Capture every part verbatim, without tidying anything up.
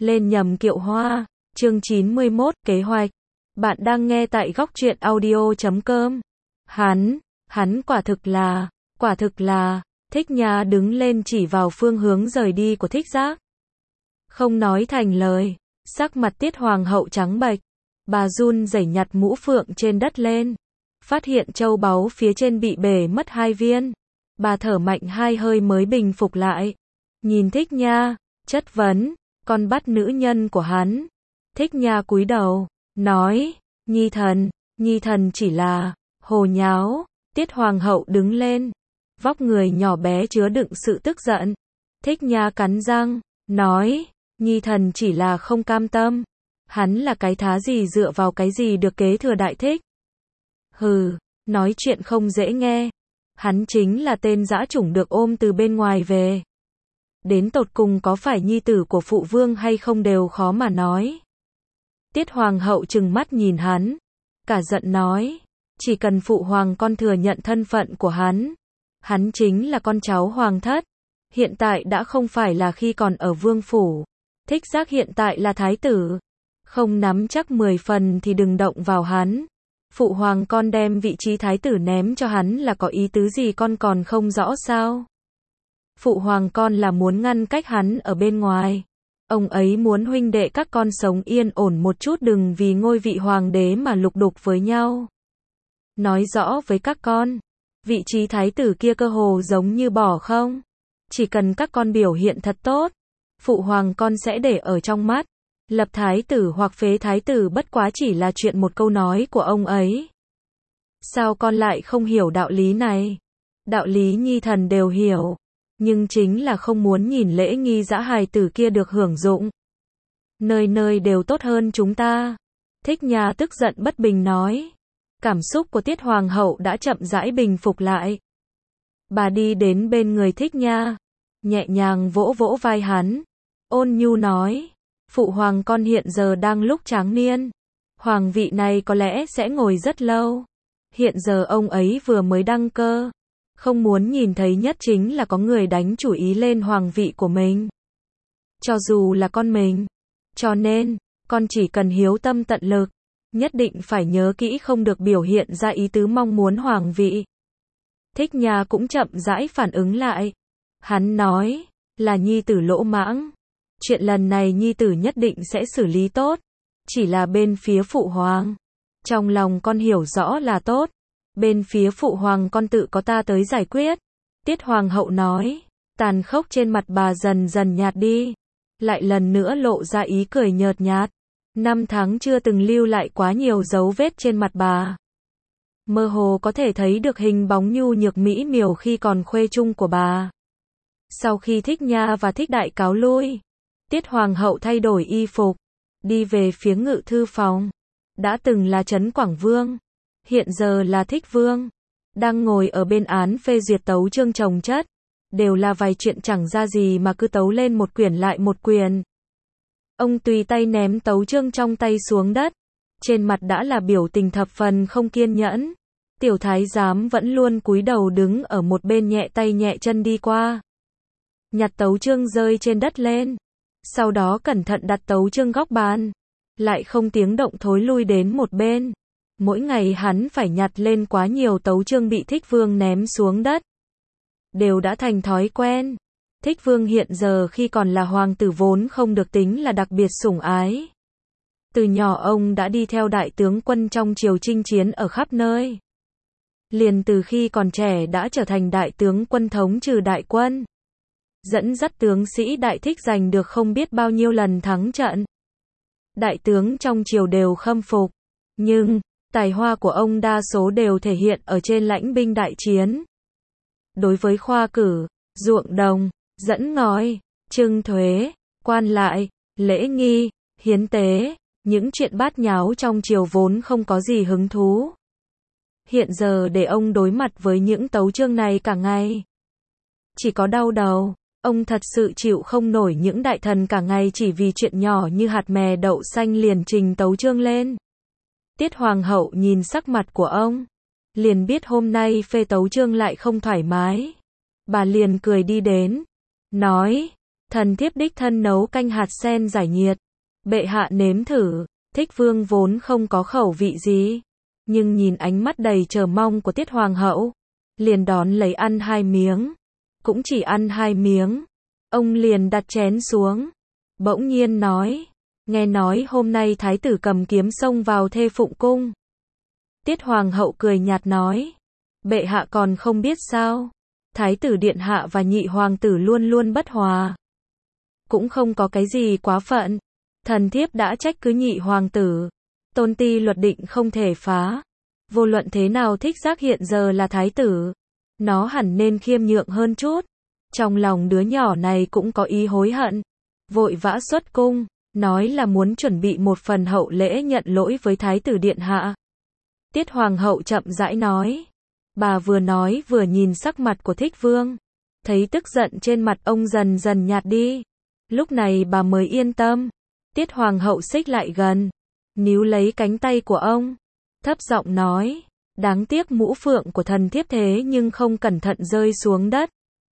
lên nhầm kiệu hoa, chương chín mươi mốt, kế hoạch. Bạn đang nghe tại góc truyện audio chấm com. Hắn, hắn quả thực là, quả thực là, Thích Nha đứng lên chỉ vào phương hướng rời đi của Thích Giác. Không nói thành lời, sắc mặt Tiết Hoàng hậu trắng bệch, bà run rẩy nhặt mũ phượng trên đất lên, phát hiện châu báu phía trên bị bể mất hai viên. Bà thở mạnh hai hơi mới bình phục lại, nhìn Thích Nha, chất vấn, con bắt nữ nhân của hắn. Thích Nha cúi đầu, nói, Nhi thần, Nhi thần chỉ là, hồ nháo. Tiết Hoàng hậu đứng lên, vóc người nhỏ bé chứa đựng sự tức giận. Thích Nha cắn răng, nói, Nhi thần chỉ là không cam tâm. Hắn là cái thá gì dựa vào cái gì được kế thừa đại thích. Hừ, nói chuyện không dễ nghe. Hắn chính là tên dã chủng được ôm từ bên ngoài về. Đến tột cùng có phải nhi tử của phụ vương hay không đều khó mà nói. Tiết Hoàng hậu trừng mắt nhìn hắn, cả giận nói, chỉ cần phụ hoàng con thừa nhận thân phận của hắn, hắn chính là con cháu hoàng thất. Hiện tại đã không phải là khi còn ở vương phủ. Thích Giác hiện tại là thái tử, không nắm chắc mười phần thì đừng động vào hắn. Phụ hoàng con đem vị trí thái tử ném cho hắn là có ý tứ gì con còn không rõ sao? Phụ hoàng con là muốn ngăn cách hắn ở bên ngoài. Ông ấy muốn huynh đệ các con sống yên ổn một chút, đừng vì ngôi vị hoàng đế mà lục đục với nhau. Nói rõ với các con, vị trí thái tử kia cơ hồ giống như bỏ không. Chỉ cần các con biểu hiện thật tốt, phụ hoàng con sẽ để ở trong mắt. Lập thái tử hoặc phế thái tử bất quá chỉ là chuyện một câu nói của ông ấy. Sao con lại không hiểu đạo lý này? Đạo lý nhi thần đều hiểu, nhưng chính là không muốn nhìn lễ nghi dã hài tử kia được hưởng dụng. Nơi nơi đều tốt hơn chúng ta. Thích Nha tức giận bất bình nói. Cảm xúc của Tiết Hoàng hậu đã chậm rãi bình phục lại. Bà đi đến bên người Thích Nha, nhẹ nhàng vỗ vỗ vai hắn, ôn nhu nói, phụ hoàng con hiện giờ đang lúc tráng niên. Hoàng vị này có lẽ sẽ ngồi rất lâu. Hiện giờ ông ấy vừa mới đăng cơ. Không muốn nhìn thấy nhất chính là có người đánh chủ ý lên hoàng vị của mình. Cho dù là con mình. Cho nên, con chỉ cần hiếu tâm tận lực. Nhất định phải nhớ kỹ không được biểu hiện ra ý tứ mong muốn hoàng vị. Thích Nha cũng chậm rãi phản ứng lại. Hắn nói, là nhi tử lỗ mãng. Chuyện lần này nhi tử nhất định sẽ xử lý tốt. Chỉ là bên phía phụ hoàng. Trong lòng con hiểu rõ là tốt. Bên phía phụ hoàng con tự có ta tới giải quyết. Tiết Hoàng hậu nói. Tàn khốc trên mặt bà dần dần nhạt đi. Lại lần nữa lộ ra ý cười nhợt nhạt. Năm tháng chưa từng lưu lại quá nhiều dấu vết trên mặt bà. Mơ hồ có thể thấy được hình bóng nhu nhược mỹ miều khi còn khuê trung của bà. Sau khi Thích Nha và Thích Đại cáo lui, Tiết Hoàng hậu thay đổi y phục, đi về phía ngự thư phòng. Đã từng là Trấn Quảng Vương, hiện giờ là Thích Vương, đang ngồi ở bên án phê duyệt tấu chương chồng chất. Đều là vài chuyện chẳng ra gì mà cứ tấu lên một quyển lại một quyển. Ông tùy tay ném tấu chương trong tay xuống đất. Trên mặt đã là biểu tình thập phần không kiên nhẫn. Tiểu thái giám vẫn luôn cúi đầu đứng ở một bên nhẹ tay nhẹ chân đi qua. Nhặt tấu chương rơi trên đất lên. Sau đó cẩn thận đặt tấu chương góc bàn. Lại không tiếng động thối lui đến một bên. Mỗi ngày hắn phải nhặt lên quá nhiều tấu chương bị Thích Vương ném xuống đất. Đều đã thành thói quen. Thích Vương hiện giờ khi còn là hoàng tử vốn không được tính là đặc biệt sủng ái. Từ nhỏ ông đã đi theo đại tướng quân trong triều chinh chiến ở khắp nơi. Liền từ khi còn trẻ đã trở thành đại tướng quân thống trừ đại quân. Dẫn dắt tướng sĩ đại thích giành được không biết bao nhiêu lần thắng trận. Đại tướng trong triều đều khâm phục. Nhưng, tài hoa của ông đa số đều thể hiện ở trên lãnh binh đại chiến. Đối với khoa cử, ruộng đồng, dẫn ngói, trưng thuế, quan lại, lễ nghi, hiến tế, những chuyện bát nháo trong triều vốn không có gì hứng thú. Hiện giờ để ông đối mặt với những tấu chương này cả ngày, chỉ có đau đầu. Ông thật sự chịu không nổi những đại thần cả ngày chỉ vì chuyện nhỏ như hạt mè đậu xanh liền trình tấu chương lên. Tiết Hoàng hậu nhìn sắc mặt của ông, liền biết hôm nay phê tấu chương lại không thoải mái. Bà liền cười đi đến, nói, Thần thiếp đích thân nấu canh hạt sen giải nhiệt. Bệ hạ nếm thử. Thích Vương vốn không có khẩu vị gì, nhưng nhìn ánh mắt đầy chờ mong của Tiết Hoàng hậu, liền đón lấy ăn hai miếng. Cũng chỉ ăn hai miếng, ông liền đặt chén xuống, bỗng nhiên nói, nghe nói hôm nay thái tử cầm kiếm xông vào thê phụng cung. Tiết Hoàng hậu cười nhạt nói, bệ hạ còn không biết sao, thái tử điện hạ và nhị hoàng tử luôn luôn bất hòa. Cũng không có cái gì quá phận, thần thiếp đã trách cứ nhị hoàng tử, tôn ti luật định không thể phá. Vô luận thế nào Thích Giác hiện giờ là thái tử, nó hẳn nên khiêm nhượng hơn chút. Trong lòng đứa nhỏ này cũng có ý hối hận, vội vã xuất cung, nói là muốn chuẩn bị một phần hậu lễ nhận lỗi với thái tử điện hạ. Tiết Hoàng hậu chậm rãi nói, bà vừa nói vừa nhìn sắc mặt của Thích Vương, thấy tức giận trên mặt ông dần dần nhạt đi, lúc này bà mới yên tâm. Tiết Hoàng hậu xích lại gần, níu lấy cánh tay của ông, thấp giọng nói, đáng tiếc mũ phượng của thần thiếp thế nhưng không cẩn thận rơi xuống đất,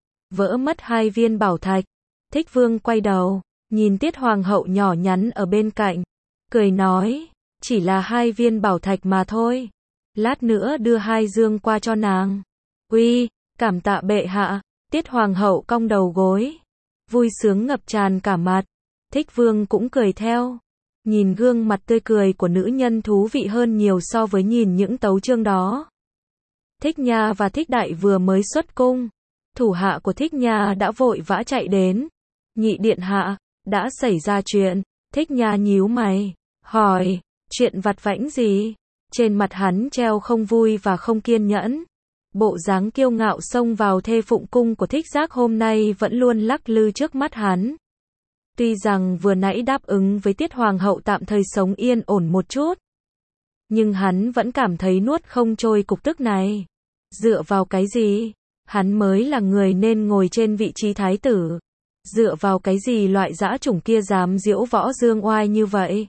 vỡ mất hai viên bảo thạch. Thích Vương quay đầu, nhìn Tiết Hoàng hậu nhỏ nhắn ở bên cạnh, cười nói, chỉ là hai viên bảo thạch mà thôi, lát nữa đưa hai dương qua cho nàng. Uy, cảm tạ bệ hạ. Tiết Hoàng hậu cong đầu gối, vui sướng ngập tràn cả mặt. Thích Vương cũng cười theo, nhìn gương mặt tươi cười của nữ nhân thú vị hơn nhiều so với nhìn những tấu chương đó. Thích Nha và Thích Đại vừa mới xuất cung, thủ hạ của Thích Nha đã vội vã chạy đến. Nhị điện hạ, đã xảy ra chuyện. Thích Nha nhíu mày, hỏi, chuyện vặt vãnh gì? Trên mặt hắn treo không vui và không kiên nhẫn. Bộ dáng kiêu ngạo xông vào thê phụng cung của Thích Giác hôm nay vẫn luôn lắc lư trước mắt hắn. Tuy rằng vừa nãy đáp ứng với Tiết Hoàng hậu tạm thời sống yên ổn một chút, nhưng hắn vẫn cảm thấy nuốt không trôi cục tức này. Dựa vào cái gì? Hắn mới là người nên ngồi trên vị trí thái tử. Dựa vào cái gì loại dã chủng kia dám diễu võ dương oai như vậy?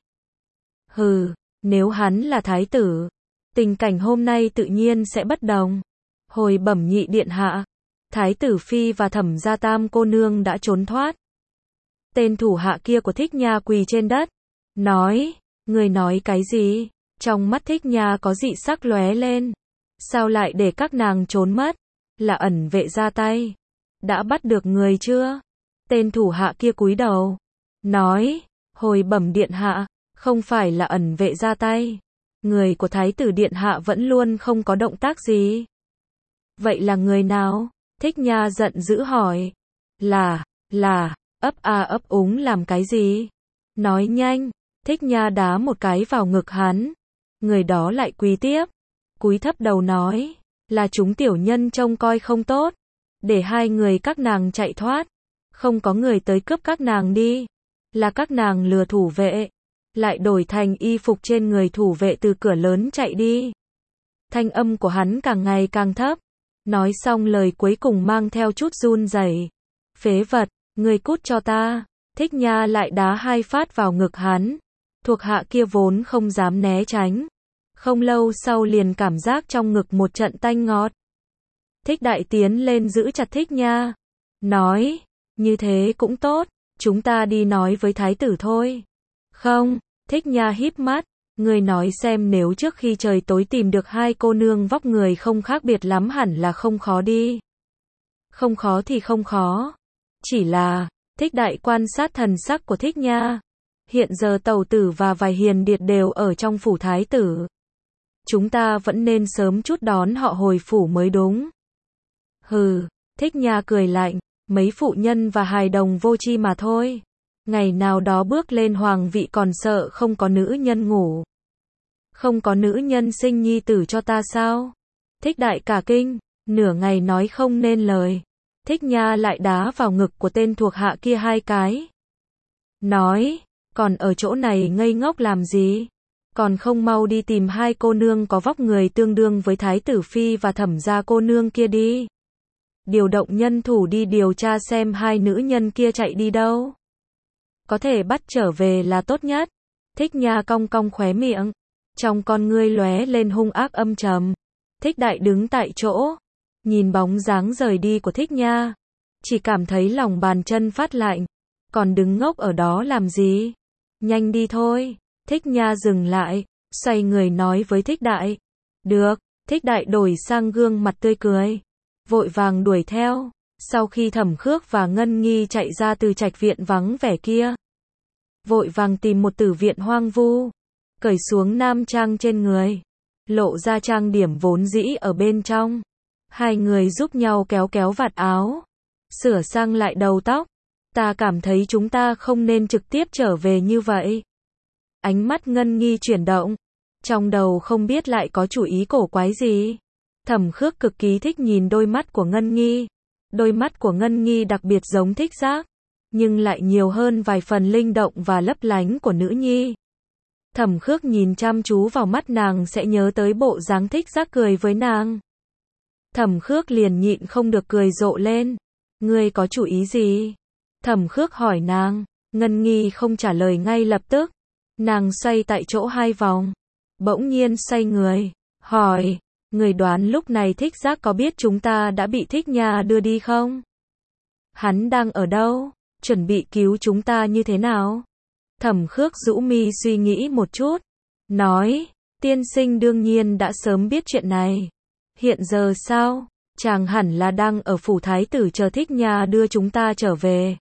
Hừ, nếu hắn là thái tử, tình cảnh hôm nay tự nhiên sẽ bất đồng. Hồi bẩm nhị điện hạ, thái tử phi và thẩm gia tam cô nương đã trốn thoát. Tên thủ hạ kia của Thích Nha quỳ trên đất, nói, người nói cái gì? Trong mắt Thích Nha có dị sắc lóe lên. Sao lại để các nàng trốn mất? Là ẩn vệ ra tay. Đã bắt được người chưa? Tên thủ hạ kia cúi đầu, nói, hồi bẩm điện hạ, không phải là ẩn vệ ra tay. Người của thái tử điện hạ vẫn luôn không có động tác gì. Vậy là người nào? Thích Nha giận dữ hỏi. Là, là, ấp a ấp úng làm cái gì? Nói nhanh. Thích Nha đá một cái vào ngực hắn. Người đó lại quỳ tiếp, cúi thấp đầu nói, là chúng tiểu nhân trông coi không tốt, để hai người các nàng chạy thoát. Không có người tới cướp các nàng đi, là các nàng lừa thủ vệ, lại đổi thành y phục trên người thủ vệ từ cửa lớn chạy đi. Thanh âm của hắn càng ngày càng thấp, nói xong lời cuối cùng mang theo chút run rẩy. Phế vật, người cút cho ta. Thích Nha lại đá hai phát vào ngực hắn. Thuộc hạ kia vốn không dám né tránh, không lâu sau liền cảm giác trong ngực một trận tanh ngọt. Thích Đại tiến lên giữ chặt Thích Nha, nói, như thế cũng tốt, chúng ta đi nói với thái tử thôi. Không. Thích Nha híp mắt, người nói xem nếu trước khi trời tối tìm được hai cô nương vóc người không khác biệt lắm hẳn là không khó đi. Không khó thì không khó. Chỉ là, Thích Đại quan sát thần sắc của Thích Nha. Hiện giờ tẩu tử và vài hiền điệt đều ở trong phủ thái tử. Chúng ta vẫn nên sớm chút đón họ hồi phủ mới đúng. Hừ, Thích Nha cười lạnh, mấy phụ nhân và hài đồng vô tri mà thôi. Ngày nào đó bước lên hoàng vị còn sợ không có nữ nhân ngủ. Không có nữ nhân sinh nhi tử cho ta sao? Thích Đại cả kinh, nửa ngày nói không nên lời. Thích Nha lại đá vào ngực của tên thuộc hạ kia hai cái. Nói, còn ở chỗ này ngây ngốc làm gì? Còn không mau đi tìm hai cô nương có vóc người tương đương với thái tử phi và thẩm gia cô nương kia đi. Điều động nhân thủ đi điều tra xem hai nữ nhân kia chạy đi đâu. Có thể bắt trở về là tốt nhất. Thích Nha cong cong khóe miệng, trong con ngươi lóe lên hung ác âm trầm. Thích Đại đứng tại chỗ, nhìn bóng dáng rời đi của Thích Nha, chỉ cảm thấy lòng bàn chân phát lạnh. còn đứng ngốc ở đó làm gì? Nhanh đi thôi. Thích Nha dừng lại, xoay người nói với Thích Đại. Được, Thích Đại đổi sang gương mặt tươi cười, vội vàng đuổi theo. Sau khi Thẩm Khước và Ngân Nghi chạy ra từ trạch viện vắng vẻ kia, vội vàng tìm một tử viện hoang vu, cởi xuống nam trang trên người, lộ ra trang điểm vốn dĩ ở bên trong. Hai người giúp nhau kéo kéo vạt áo, sửa sang lại đầu tóc. Ta cảm thấy chúng ta không nên trực tiếp trở về như vậy. Ánh mắt Ngân Nghi chuyển động, trong đầu không biết lại có chủ ý cổ quái gì. Thẩm Khước cực kỳ thích nhìn đôi mắt của Ngân Nghi. Đôi mắt của Ngân Nghi đặc biệt giống Thích Giác, nhưng lại nhiều hơn vài phần linh động và lấp lánh của nữ nhi. Thẩm Khước nhìn chăm chú vào mắt nàng sẽ nhớ tới bộ dáng Thích Giác cười với nàng. Thẩm Khước liền nhịn không được cười rộ lên. Ngươi có chủ ý gì? Thẩm Khước hỏi nàng. Ngân Nghi không trả lời ngay lập tức. Nàng xoay tại chỗ hai vòng, bỗng nhiên xoay người, hỏi, người đoán lúc này Thích Giác có biết chúng ta đã bị Thích Nha đưa đi không? Hắn đang ở đâu? Chuẩn bị cứu chúng ta như thế nào? Thẩm Khước rũ mi suy nghĩ một chút, nói, tiên sinh đương nhiên đã sớm biết chuyện này. Hiện giờ sao? Chàng hẳn là đang ở phủ thái tử chờ Thích Nha đưa chúng ta trở về.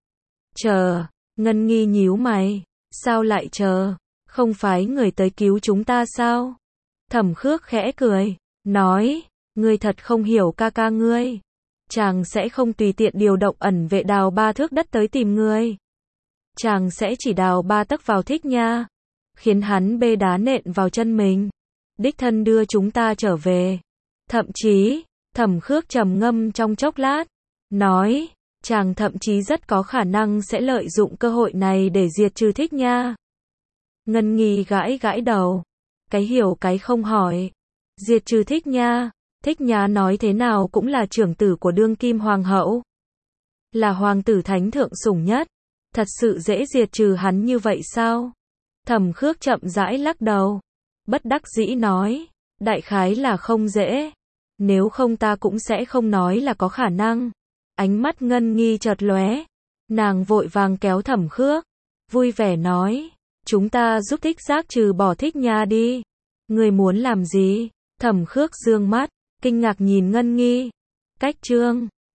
Chờ? Ngân Nghi nhíu mày. Sao lại chờ? Không phái người tới cứu chúng ta sao? Thẩm Khước khẽ cười, nói, ngươi thật không hiểu ca ca ngươi. Chàng sẽ không tùy tiện điều động ẩn vệ đào ba thước đất tới tìm ngươi. Chàng sẽ chỉ đào ba tấc vào Thích Nha, khiến hắn bê đá nện vào chân mình, đích thân đưa chúng ta trở về. Thậm chí, Thẩm Khước trầm ngâm trong chốc lát, nói, chàng thậm chí rất có khả năng sẽ lợi dụng cơ hội này để diệt trừ Thích Nha. Ngân Nghi gãi gãi đầu, cái hiểu cái không hỏi. Diệt trừ Thích Nha? Thích Nha nói thế nào cũng là trưởng tử của đương kim hoàng hậu, là hoàng tử thánh thượng sủng nhất, thật sự dễ diệt trừ hắn như vậy sao? Thẩm Khước chậm rãi lắc đầu, bất đắc dĩ nói, đại khái là không dễ, nếu không ta cũng sẽ không nói là có khả năng. Ánh mắt Ngân Nghi chợt lóe, nàng vội vàng kéo Thẩm Khước, vui vẻ nói, chúng ta giúp Thích Giác trừ bỏ Thích Nha đi. Ngươi muốn làm gì? Thẩm Khước dương mắt, kinh ngạc nhìn Ngân Nghi. Cách chương